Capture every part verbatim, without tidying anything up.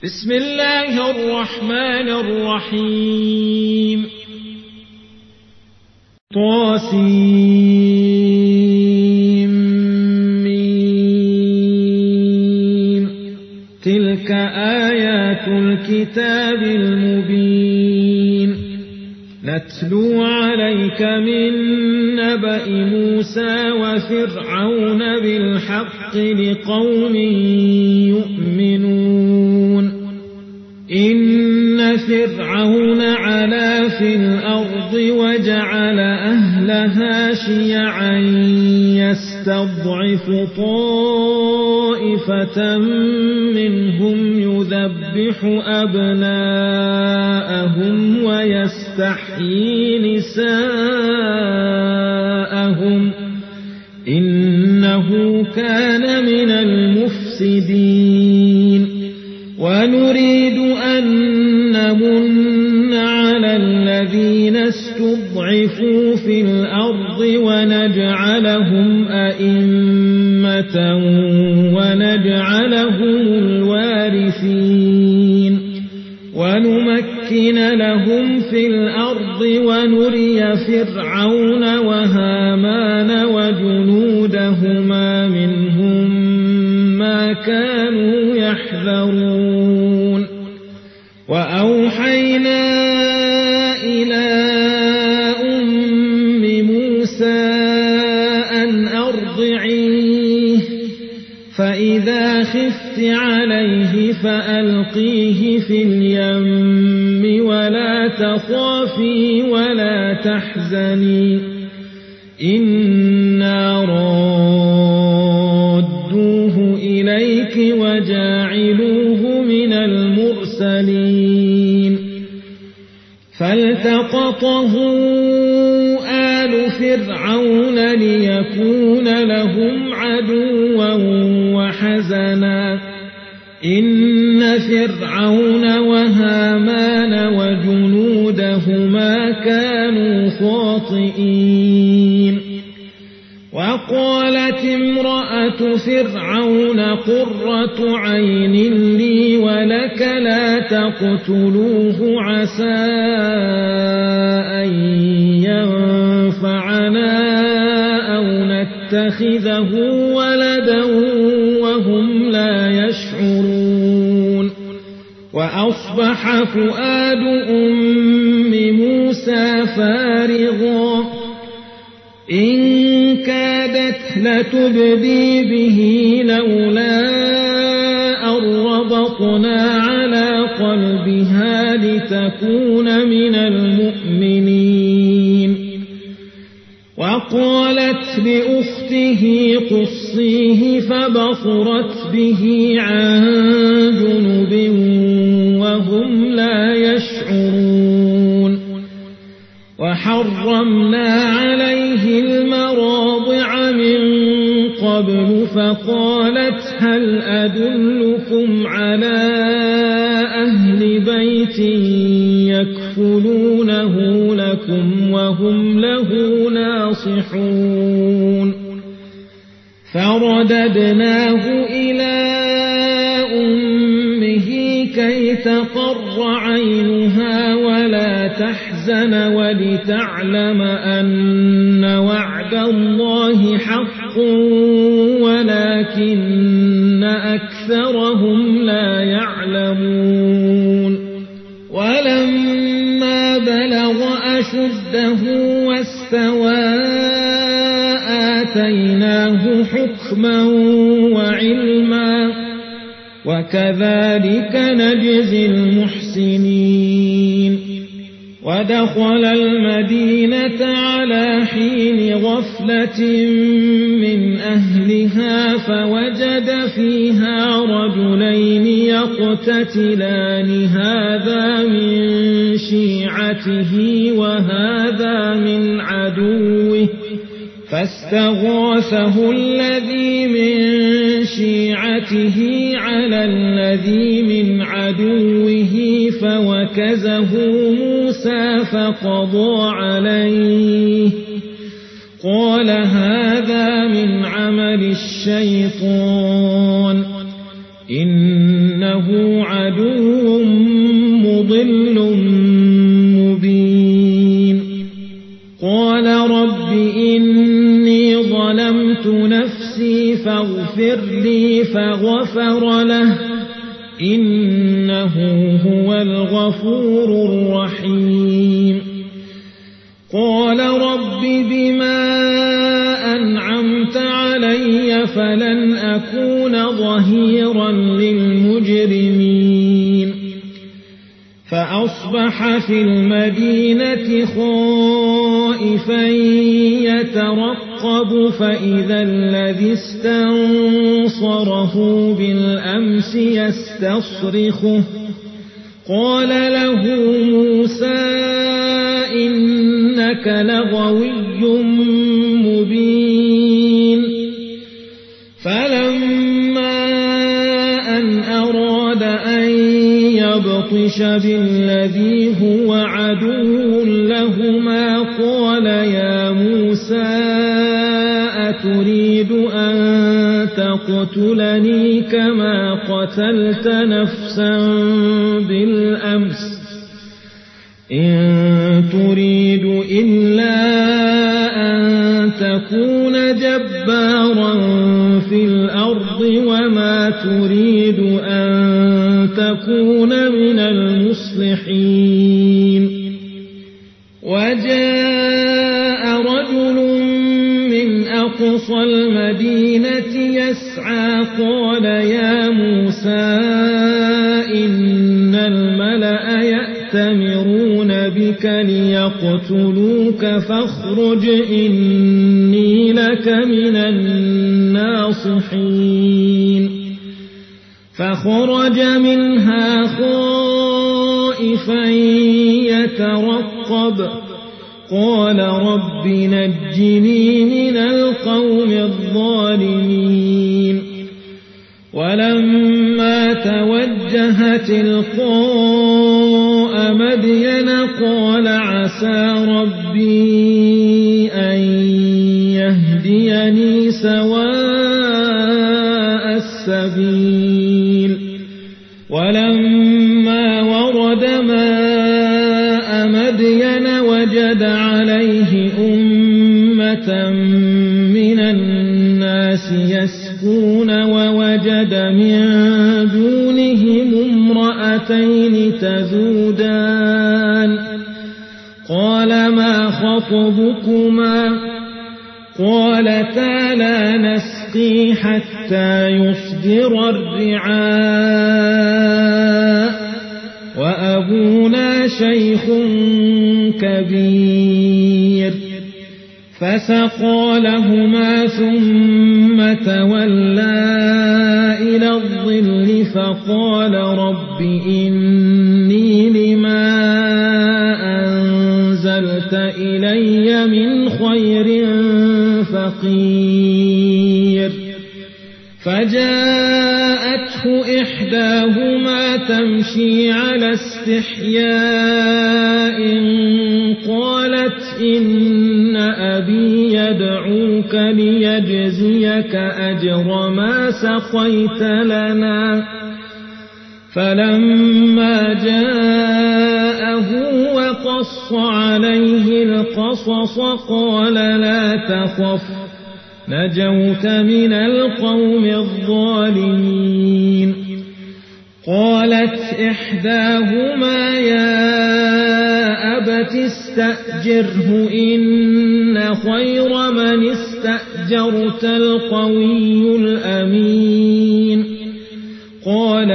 بسم الله الرحمن الرحيم طاسيم تلك آيات الكتاب المبين نتلو عليك من نبأ موسى وفرعون بالحق لقوم يؤمنون إن فرعون علا في الأرض وجعل أهلها شيعا يستضعف طائفة منهم يذبح أبناءهم ويستحيي نساءهم إنه كان من المفسدين ونريد أن نمن على الذين استضعفوا في الأرض ونجعلهم أئمة ونجعلهم الوارثين ونمكن لهم في الأرض ونري فرعون وهامان وجنودهما منهم ما كانوا يحذرون وأوحينا إلى أم موسى أن أرضعيه فإذا خفت عليه فألقيه في اليم ولا تخافي ولا تحزني إنا رادوه إليك وجاعلوه من المرسلين فالتقطه آل فرعون ليكون لهم عدوا وحزنا إن فرعون وهامان وجنودهما كانوا خاطئين وقالت امرأة فرعون قرة عين لي ولك لا تقتلوه عسى أن ينفعنا أو نتخذه ولدا وهم لا يشعرون وأصبح فؤاد أم موسى فارغا إن كادت لتبدي به لولا أن ربطنا على قلبها لتكون من المؤمنين وقالت لأخته قصيه فبصرت به عن جنب وهم لا يشعرون وحرمنا عليه المراضع من قبل فقالت هل أدلكم على أهل بيت يكفلونه لكم وهم له ناصحون فرددناه إلى أمه كي تقر عينها ولا تحزن ولتعلم أن وعد الله حق ولكن أكثرهم لا يعلمون ولما بلغ أشده واستوى آتيناه حكما وعلما وكذلك نجزي المحسنين ودخل المدينة على حين غفلة من أهلها فوجد فيها رجلين يقتتلان هذا من شيعته وهذا من عدوه فاستغاثه الذي من شيعته على الذي من عدوه فوكزه موسى فقضى عليه قال هذا من عمل الشيطان إن إنه عدو مضل مبين قال رب إني ظلمت نفسي فاغفر لي فغفر له إنه هو الغفور الرحيم قال رب بما أنعمت علي فلن أكون ظهيرا للمجرمين فأصبح في المدينة خائفا يترقب فإذا الذي استنصره بالأمس يستصرخه قال له موسى إنك لغوي مبين فلما أن أراد أن يبطش بالذي هو عدو لهما قال يا موسى أتريد أن تقتلني كما قتلت نفسا بالأمس إن تريد إلا أن تكون جبارا في الأرض وما تريد أن تكون من المصلحين وجاء رجل من أقصى المدينة يسعى قال يا موسى إن الملأ يأتمرون بك ليقتلوك فاخرج إني لك من الناصحين فخرج منها خائفا يترقب قال رب نجني من القوم الظالمين ولما توجه تلقاء مدين قال عسى ربي أن يهديني سواء السبيل ولما ورد ماء مدين وجد عليه أمة من الناس يسكون ووجد من دونهم امرأتين تذودان قال ما خطبكما قالتا لا نسقي حتى يصدر الرعاء وأبونا شيخ كبير فسقى لهما ثم تولى إلى الظل فقال رب إني لما أنزلت إلي من خير فقير فجاءته إحداهما تمشي على استحياء قالت إن أبي يدعوك ليجزيك أجر ما سقيت لنا فلما جاءه وقص عليه القصص قال لا تخف نجوت من القوم الظالمين قالت إحداهما يا أبت استأجره إن خير من استأجرت القوي الأمين قال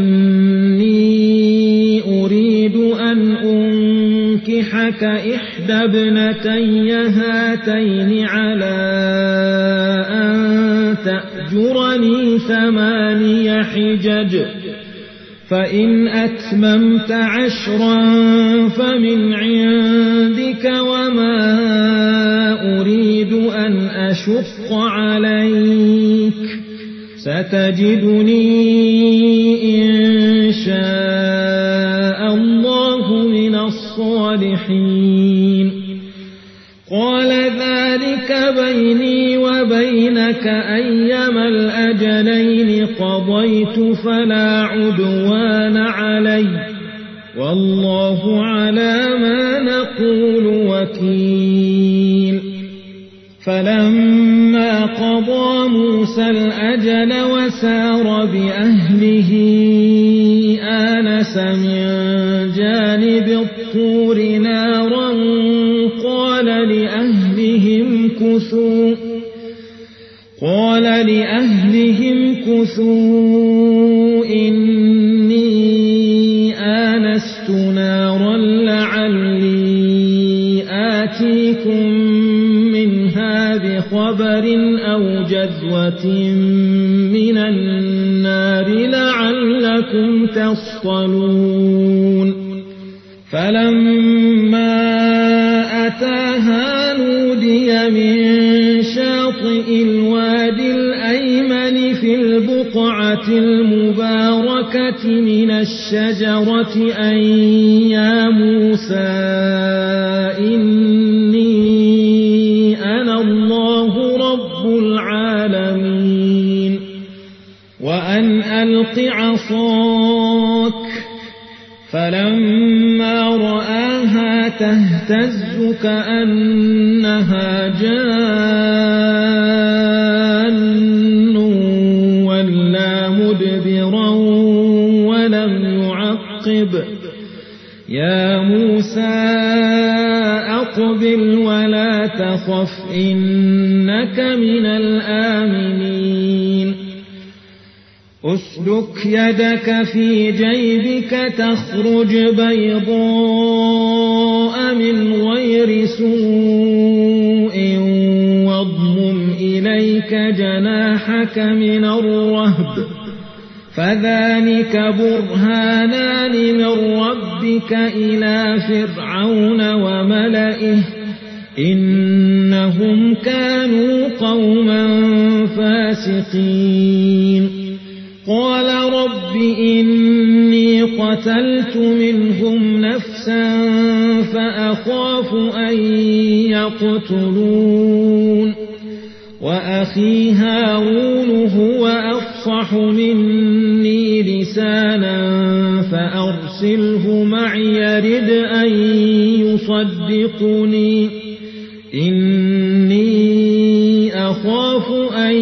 إني أريد أن أنكحك إحدى ابنتي هاتين على أن تأجرني ثماني حجج فإن أتممت عشرا فمن عندك وما أريد أن أشق عليك ستجدني إن شاء الله من الصالحين قال ذلك بيني وبينك أيما الأجلين قضيت قضيت فلا عدوان علي والله على ما نقول وكيل فلما قضى موسى الأجل وسار بأهله آنس من جانب الطور نارا قال لأهلهم كثوا قال لأهلهم كثوا إني آنست نارا لعلي آتيكم منها بخبر أو جذوة من النار لعلكم تصطلون فلما أتاها نودي من شاطئ الوادي الأيمن في البقعة المباركة من الشجرة أن يا موسى إني أنا الله رب العالمين وأن ألق عصاك فلما رآها تهتز كأنها جان ولا مدبرا ولم يعقب يا موسى أقبل ولا تخف إنك من الآمنين أسلك يدك في جيبك تخرج بيضاء من غير سوء واضمم إليك جناحك من الرهب فذلك برهانان من ربك إلى فرعون وملئه إنهم كانوا قوما فاسقين قال رب إني قتلت منهم نفسا فأخاف أن يقتلون وأخي هارون هو أفصح مني لسانا فأرسله معي يرد أن يصدقني إني أخاف أن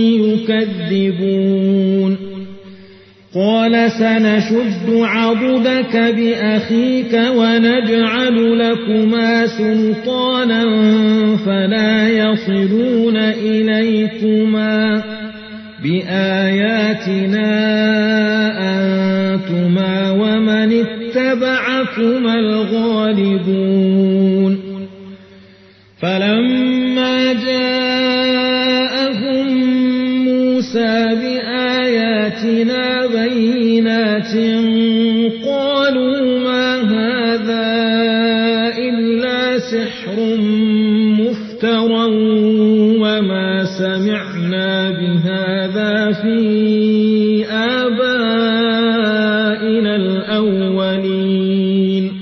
يكذبون قال سنشد عضدك بأخيك ونجعل لكما سلطانا فلا يصلون إليكما بآياتنا أنتما ومن اتبعكما الغالبون فلما جاءهم موسى بآياتنا بينات قالوا ما هذا إلا سحر مفترى وما سمعنا بهذا في آبائنا الأولين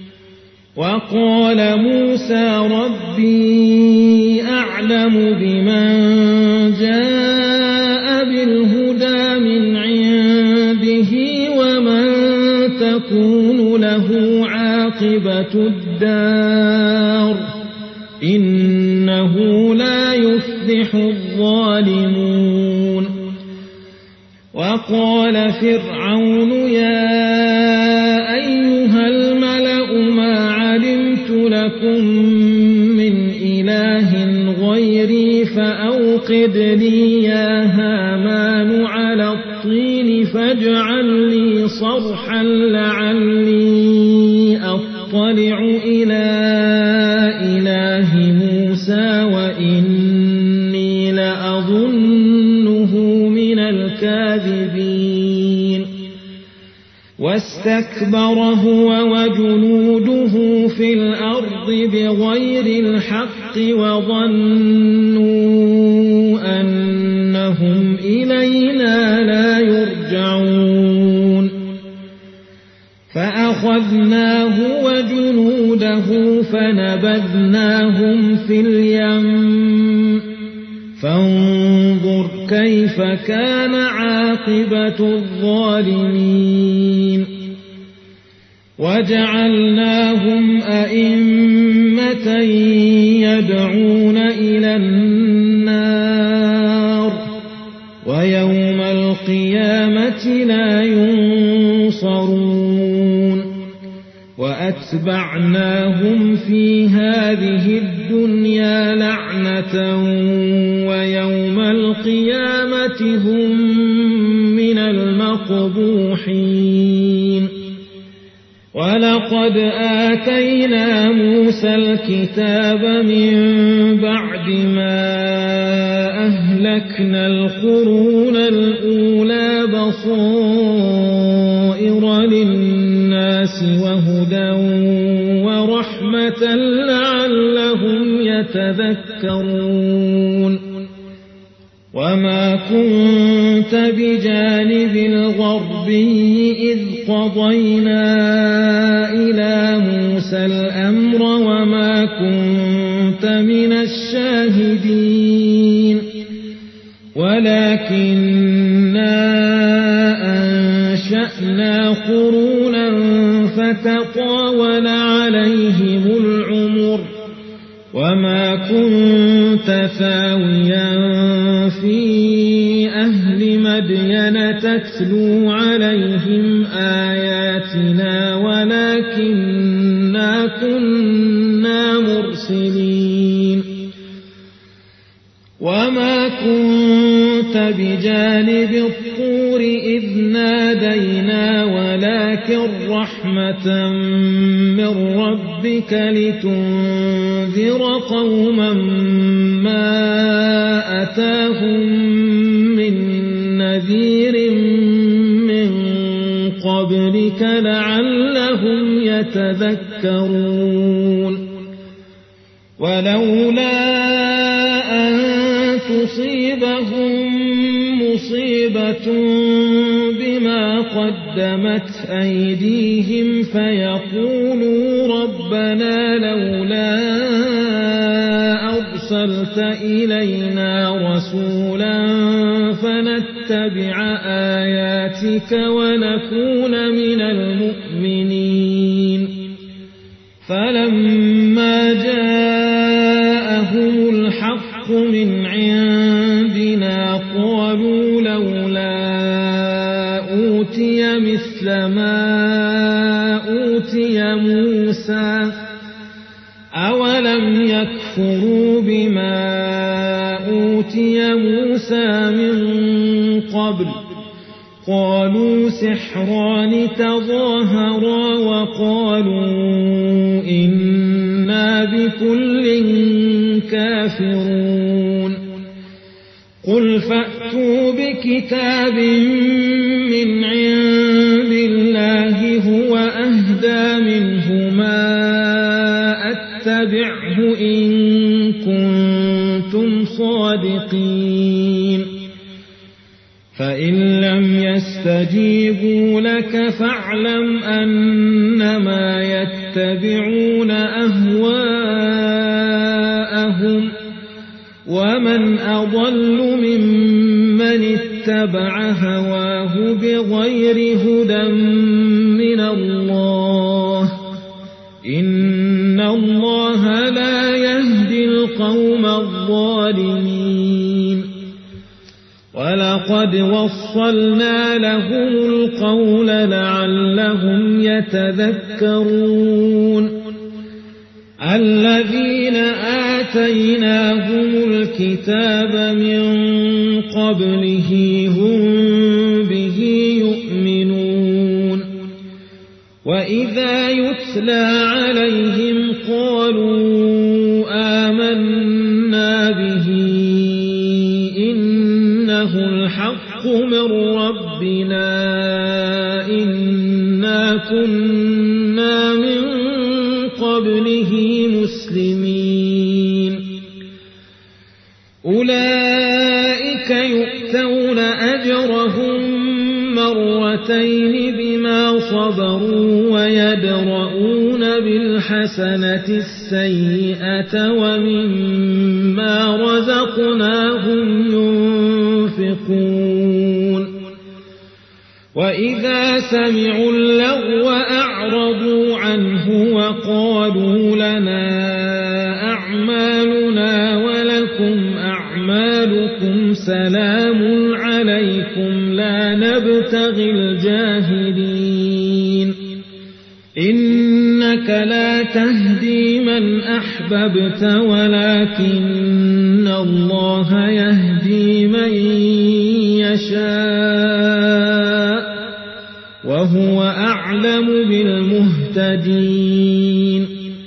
وقال موسى ربي أعلم بمن جاء بالهدى من عنده ومن تكون له عاقبة الدار إنه لا يفلح الظالمون وقال فرعون يا أيها الملأ ما علمت لكم من إله غيري فأوقد لي يا هامان على الطين فاجعل لي صرحا لعلي أطلع إلى إله موسى وإني لأظنه من الكاذبين واستكبر هو وجنوده في الأرض بغير الحق وظنوا أنهم إلينا لا يرجعون فأخذناه وجنوده فنبذناهم في اليم فانظر فانظر كيف كان عاقبة الظالمين وجعلناهم أئمة يدعون إلى النار ويوم القيامة لا ينصرون وأتبعناهم في هذه الدنيا لعنة ويوم القيامة هم من المقبوحين ولقد آتينا موسى الكتاب من بعد ما أهلكنا القرون الأولى بصائر للناس وهدى ورحمة لعلهم يتذكرون وما كنت بجانب الغربي إذ قضينا إلى موسى الأمر وما كنت من الشاهدين ولكننا أنشأنا قرونا فتطاول عليهم العمر وما كنت ثاويا في أهل مدين تتلو عليهم آياتنا ولكننا كنا مرسلين وما كنت بجانب الطور إذ نادينا ولكن رحمة من ربك لتنذر قوما ما أتاهم من نذير من قبلك لعلهم يتذكرون ولولا أن تصيبهم مصيبة بما قدمت أيديهم فيقولوا ربنا لولا أرسلت إلينا رسولا فنتبع آياتك ونكون من المؤمنين فلما جاءهم الحق من عندنا قالوا لولا أوتي مثل ما أوتي موسى أولم يكفروا بما أوتي موسى من قبل قالوا سحران تظاهرا وقالوا إنا بكل كافرون قل فأتوا بكتاب من عند الله هو أهدى منهما أتبعه إن كنتم صادقين فإن لم يستجيبوا لك فاعلم أنما يتبعون أهواءهم ومن أضل ممن اتبع هواه بغير هدى من الله إن الله لا يهدي القوم الظالمين ولقد وصلنا لهم القول لعلهم يتذكرون الذين آتيناهم الكتاب من قبله هم به يؤمنون وإذا يتلى عليهم قالوا آمنا به إنه الحق من ربنا إنا كنا من قبله مسلمين أولئك يؤتون أجرهم مرتين بما صبروا ويدرؤون بالحسنة السيئة ومما رزقناهم ينفقون وإذا سمعوا اللغو أعرضوا عنه وقالوا لنا أعمالنا ولكم أعمالكم سلام عليكم لا نبتغي الجاهلين إنك لا تهدي من أحببت ولكن الله يهدي من يشاء وهو أعلم بالمهتدين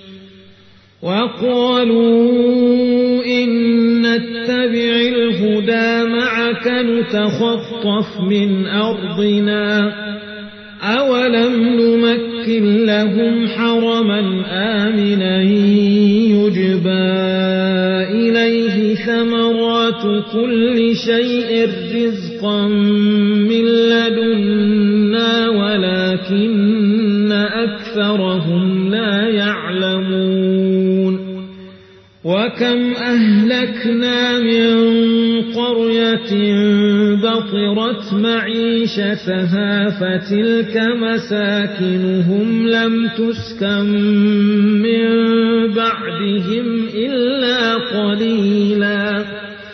وقالوا إن نتبع الهدى معك نتخطف من أرضنا أولم نمكن لهم حرما آمنا يجبى إليه ثمرات كل شيء رزقا من لدنا ولكن أكثرهم لا يعلمون وكم أهلكنا من قرية بطرت معيشتها فتلك مساكنهم لم تسكن من بعدهم إلا قليلا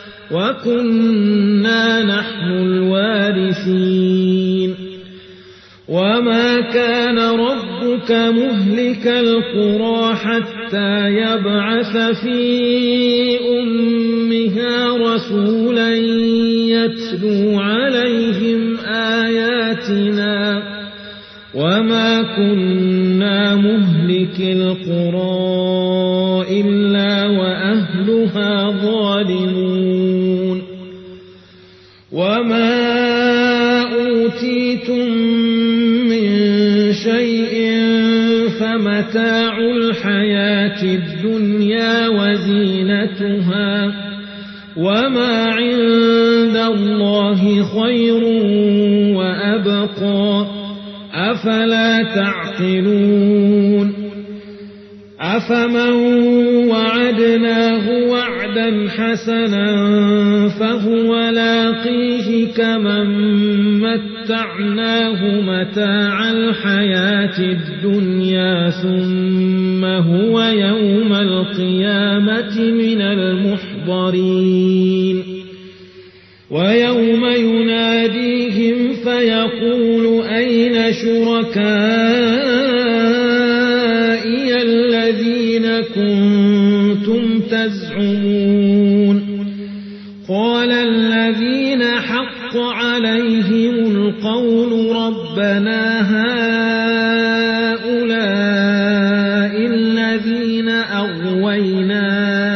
وكنا نحن الوارثين وما كان ربك مهلك القرى حتى يبعث في أمها رسولا يتلو عليهم آياتنا وما كنا مهلك القرى إلا وأهلها ظالمون وما أوتيتم من شيء فمتاع الحياة الدنيا وزينتها وما عند الله خير وأبقى أفلا تعقلون أفمن وعدناه وعدا حسنا فهو لاقيه كمن متعناه متاع الحياة الدنيا ثم هو يوم القيامة من المحضرين ويوم يناديهم فيقول أين شركائي الذين كنتم تزعمون قال الذين حق عليهم القول ربنا هؤلاء الذين أغوينا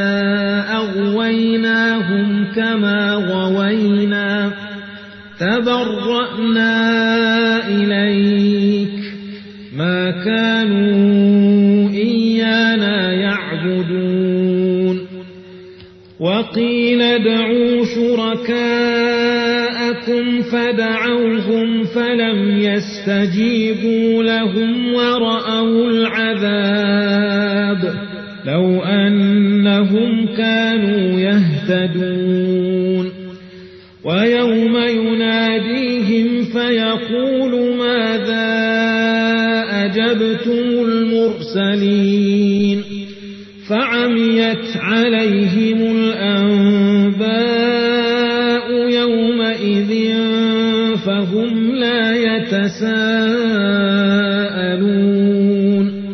أغويناهم كما غوينا تبرأنا إليك ما كانوا إيانا يعبدون وقيل ادعوا شركاءكم فدعوهم فلم يستجيبوا لهم ورأوا العذاب لو أنهم كانوا يهتدون ويوم يناديهم فيقول ماذا أجبتم المرسلين فعميت عليهم الأنباء يومئذ فهم لا يتساءلون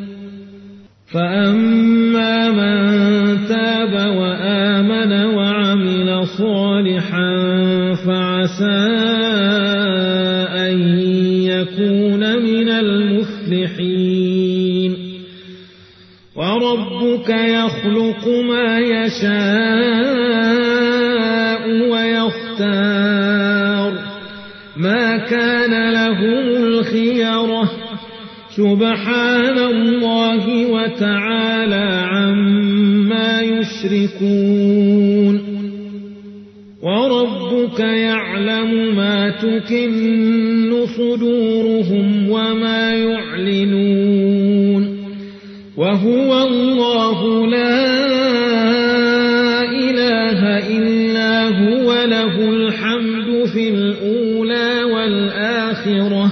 فأما من تاب وآمن وعمل صالحا فعسى أن يكون من المفلحين وربك يخلق ما يشاء ويختار ما كان لهم الخيرة سبحان الله وتعالى عما يشركون وربك يعلم ما تكن صدورهم وما يعلنون وهو الله لا إله إلا هو له الحمد في الأولى والآخرة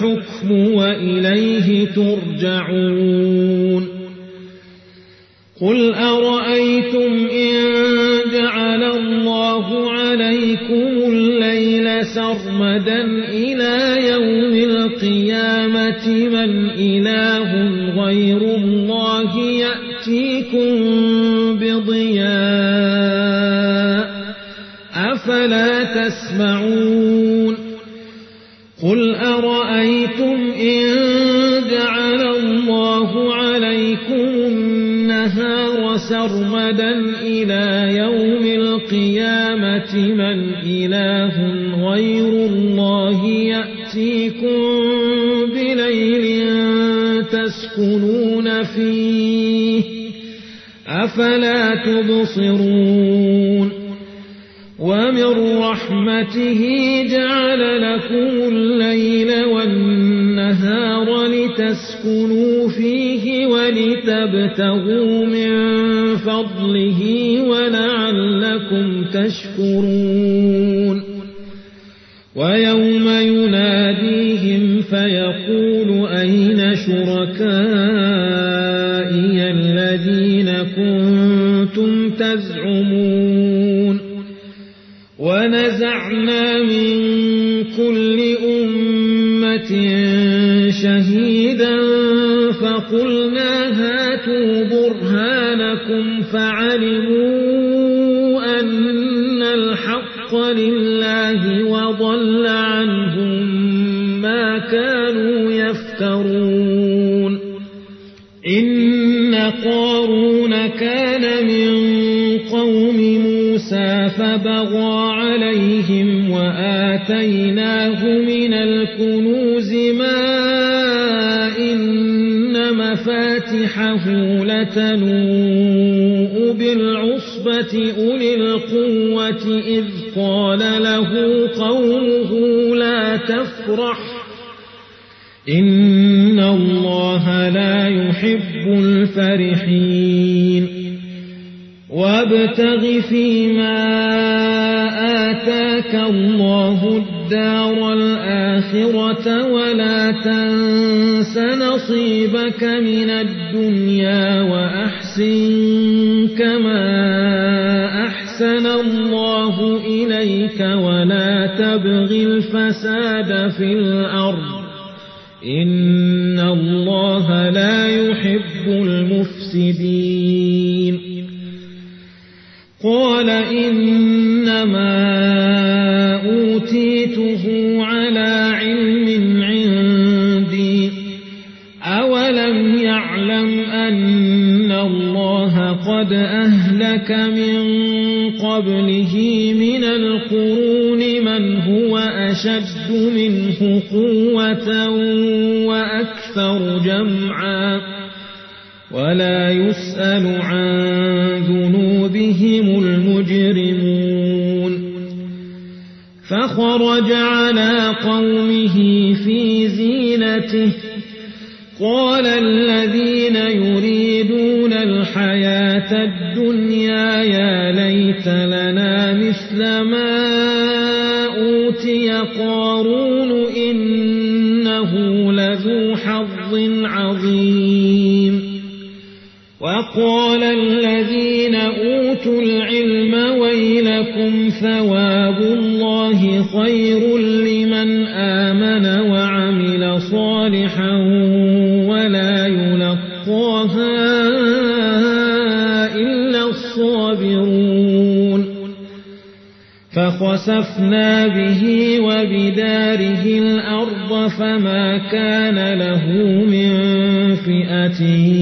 الحكم وإليه ترجعون قل أرأيتم إن جعل الله عليكم الليل سرمدا إلى يوم القيامة من إله غير الله يأتيكم بضياء أفلا تسمعون قل أرأيتم إن جعل الله عليكم النهار سرمدا إلى يوم القيامة من إله غير الله يأتيكم بليل تسكنون فيه أفلا تبصرون ومن رحمته جعل لكم الليل والنهار لتسكنوا فيه ولتبتغوا من فضله ولعلكم تشكرون ويوم يناديهم فيقول أين شركائي الذين كنتم تزعمون ونزعنا من كل أمة شهيدا فقلنا هاتوا برهانكم فعلموا أن الحق لله وضل عنهم ما كانوا يفترون إن قارون كان من قوم موسى فبغى عليهم وآتيناه من الكنوز ما إن مفاتحه لتنوء بالعصبة أولي القوة إذ قال له قومه لا تفرح إن الله لا يحب الفرحين وابتغ فيما آتاك الله الدار الآخرة ولا تنس نصيبك من الدنيا وأحسن كما أحسن الله إليك ولا تبغ الفساد في الأرض إن الله لا يحب المفسدين قال إنما أوتيته على علم عندي أولم يعلم أن الله قد أهلك من قبله من القرون من هو أشد منه قوة وأكثر جمعا ولا يسأل عن ذنوبهم المجرمون فخرج على قومه في زينته قال الذين يريدون الحياة الدنيا يا ليت لنا مثل ما أوتي قارون إنه لذو حظ عظيم وقال الذين أوتوا العلم ويلكم ثواب الله خير لمن آمن وعمل صالحا ولا يلقاها إلا الصابرون فخسفنا به وبداره الأرض فما كان له من فئة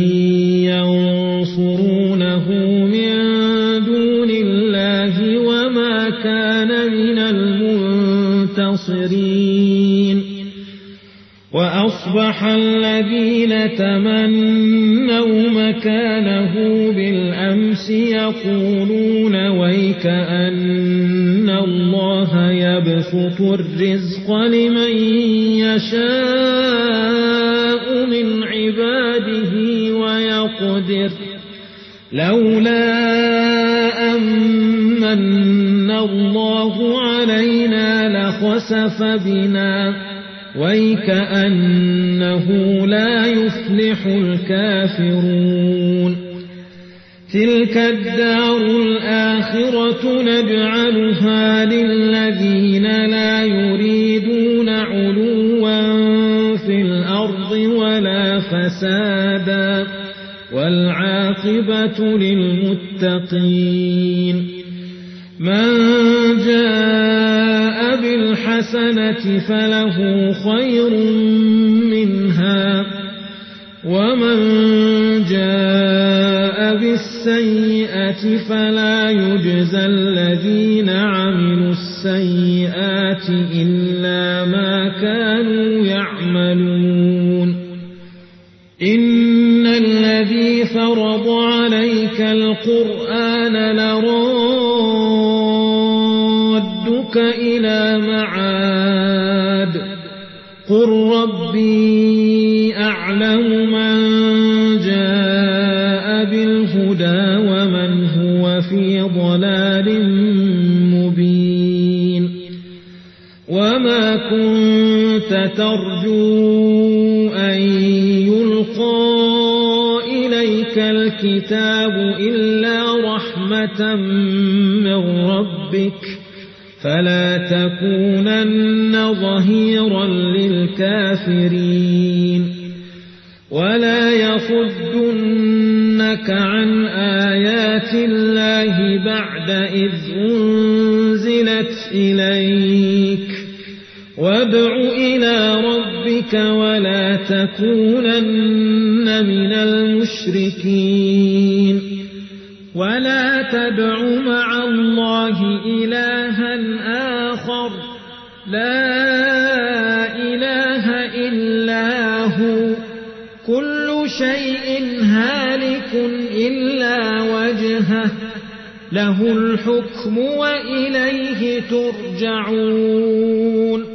ينصرونه من دون الله وما كان من المنتصرين وأصبح الذين تمنوا مكانه بالأمس يقولون ويك أن الله يبسط الرزق لمن يشاء من عباده ويقدر لولا أمن الله علينا لخسف بنا ويكأنه لا يفلح الكافرون تلك الدار الآخرة نجعلها للذين لا يريدون علوا في الأرض ولا فسادا والعاقبة للمتقين من جاء بالحسنة فله خير منها ومن جاء بالسيئة فلا يجزى الذين عملوا السيئات إلا ما كانوا يعملون إن الذي فرض عليك القرآن لرادك إلى معاد قل ربي أعلم من جاء بالهدى ومن هو في ضلال مبين وما كنت ترجو أن يلقى إليك الكتاب إلا رحمة من ربك فلا تكونن ظهيرا للكافرين ولا يصدنك عن آيات الله بعد إذ أنزلت إليك وادع إلى ربك ولا تكونن من المشركين ولا تدع مع الله إلها آخر لا إله إلا هو كل شيء هالك إلا وجهه له الحكم وإليه ترجعون